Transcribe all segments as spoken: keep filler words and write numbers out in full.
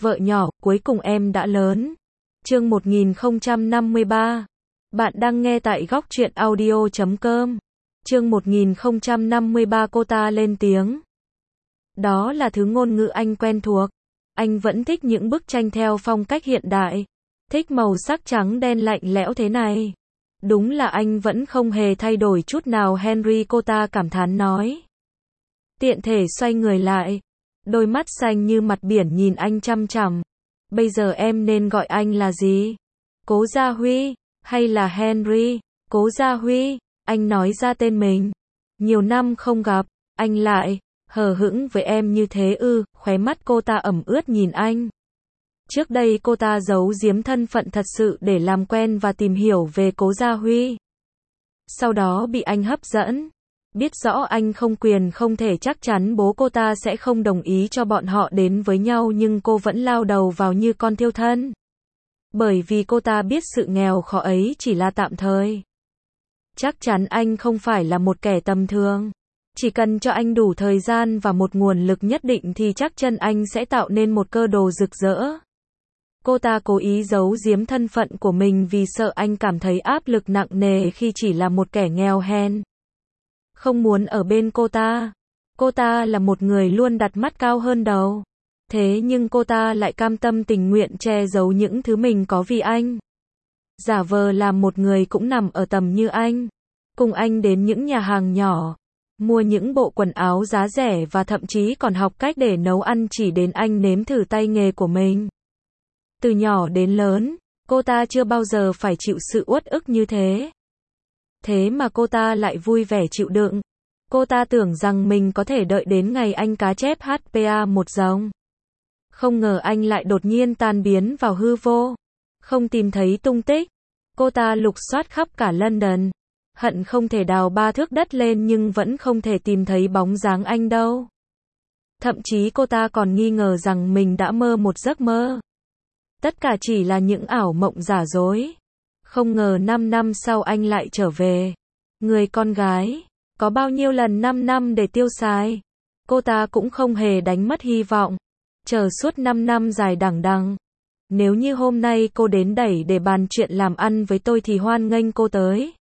Vợ nhỏ, cuối cùng em đã lớn. Chương một nghìn không trăm năm mươi ba. Bạn đang nghe tại góc truyện audio chấm com. Chương một nghìn không trăm năm mươi ba cô ta lên tiếng. Đó là thứ ngôn ngữ anh quen thuộc. Anh vẫn thích những bức tranh theo phong cách hiện đại. Thích màu sắc trắng đen lạnh lẽo thế này. Đúng là anh vẫn không hề thay đổi chút nào Henry, cô ta cảm thán nói. Tiện thể xoay người lại. Đôi mắt xanh như mặt biển nhìn anh chăm chằm. Bây giờ em nên gọi anh là gì? Cố Gia Huy, hay là Henry? Cố Gia Huy, anh nói ra tên mình. Nhiều năm không gặp, anh lại hờ hững với em như thế ư? Khóe mắt cô ta ẩm ướt nhìn anh. Trước đây cô ta giấu giếm thân phận thật sự để làm quen và tìm hiểu về Cố Gia Huy. Sau đó bị anh hấp dẫn. Biết rõ anh không quyền không thể, chắc chắn bố cô ta sẽ không đồng ý cho bọn họ đến với nhau, nhưng cô vẫn lao đầu vào như con thiêu thân. Bởi vì cô ta biết sự nghèo khó ấy chỉ là tạm thời. Chắc chắn anh không phải là một kẻ tầm thường. Chỉ cần cho anh đủ thời gian và một nguồn lực nhất định thì chắc chắn anh sẽ tạo nên một cơ đồ rực rỡ. Cô ta cố ý giấu giếm thân phận của mình vì sợ anh cảm thấy áp lực nặng nề khi chỉ là một kẻ nghèo hèn. Không muốn ở bên cô ta. Cô ta là một người luôn đặt mắt cao hơn đầu. Thế nhưng cô ta lại cam tâm tình nguyện che giấu những thứ mình có vì anh. Giả vờ làm một người cũng nằm ở tầm như anh. Cùng anh đến những nhà hàng nhỏ. Mua những bộ quần áo giá rẻ và thậm chí còn học cách để nấu ăn chỉ đến anh nếm thử tay nghề của mình. Từ nhỏ đến lớn, cô ta chưa bao giờ phải chịu sự uất ức như thế. Thế mà cô ta lại vui vẻ chịu đựng. Cô ta tưởng rằng mình có thể đợi đến ngày anh cá chép hát pê a một dòng. Không ngờ anh lại đột nhiên tan biến vào hư vô. Không tìm thấy tung tích. Cô ta lục soát khắp cả London. Hận không thể đào ba thước đất lên nhưng vẫn không thể tìm thấy bóng dáng anh đâu. Thậm chí cô ta còn nghi ngờ rằng mình đã mơ một giấc mơ. Tất cả chỉ là những ảo mộng giả dối. Không ngờ năm năm sau anh lại trở về. Người con gái, có bao nhiêu lần năm năm để tiêu xài. Cô ta cũng không hề đánh mất hy vọng. Chờ suốt năm năm dài đằng đẵng. Nếu như hôm nay cô đến đẩy để bàn chuyện làm ăn với tôi thì hoan nghênh cô tới.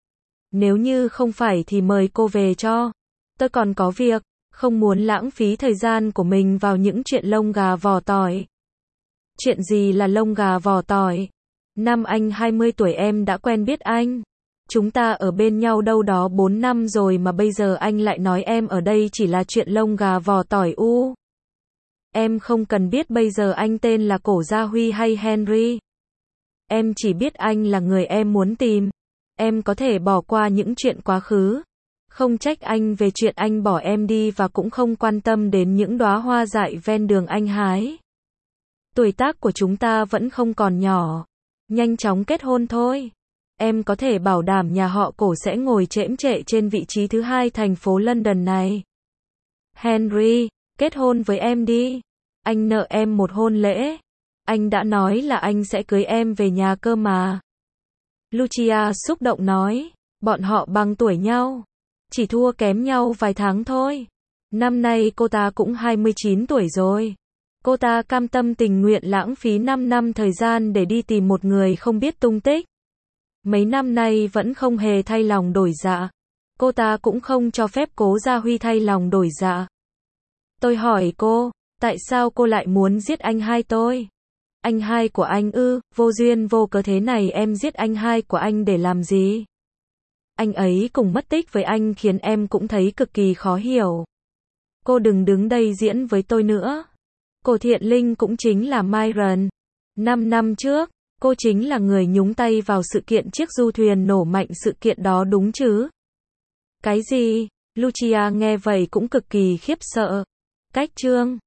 Nếu như không phải thì mời cô về cho. Tôi còn có việc, không muốn lãng phí thời gian của mình vào những chuyện lông gà vỏ tỏi. Chuyện gì là lông gà vỏ tỏi? Năm anh hai mươi tuổi em đã quen biết anh. Chúng ta ở bên nhau đâu đó bốn năm rồi mà bây giờ anh lại nói em ở đây chỉ là chuyện lông gà vỏ tỏi u. Em không cần biết bây giờ anh tên là Cố Gia Huy hay Henry. Em chỉ biết anh là người em muốn tìm. Em có thể bỏ qua những chuyện quá khứ. Không trách anh về chuyện anh bỏ em đi và cũng không quan tâm đến những đóa hoa dại ven đường anh hái. Tuổi tác của chúng ta vẫn không còn nhỏ. Nhanh chóng kết hôn thôi. Em có thể bảo đảm nhà họ Cố sẽ ngồi chễm chệ trên vị trí thứ hai thành phố London này. Henry, kết hôn với em đi. Anh nợ em một hôn lễ. Anh đã nói là anh sẽ cưới em về nhà cơ mà. Lucia xúc động nói. Bọn họ bằng tuổi nhau. Chỉ thua kém nhau vài tháng thôi. Năm nay cô ta cũng hai mươi chín tuổi rồi. Cô ta cam tâm tình nguyện lãng phí năm năm thời gian để đi tìm một người không biết tung tích. Mấy năm nay vẫn không hề thay lòng đổi dạ. Cô ta cũng không cho phép Cố Gia Huy thay lòng đổi dạ. Tôi hỏi cô, tại sao cô lại muốn giết anh hai tôi? Anh hai của anh ư? Vô duyên vô cớ thế này em giết anh hai của anh để làm gì? Anh ấy cùng mất tích với anh khiến em cũng thấy cực kỳ khó hiểu. Cô đừng đứng đây diễn với tôi nữa. Cổ Thiện Linh cũng chính là Myron. Năm năm trước, cô chính là người nhúng tay vào sự kiện chiếc du thuyền nổ mạnh, sự kiện đó đúng chứ? Cái gì? Lucia nghe vậy cũng cực kỳ khiếp sợ. Cách chương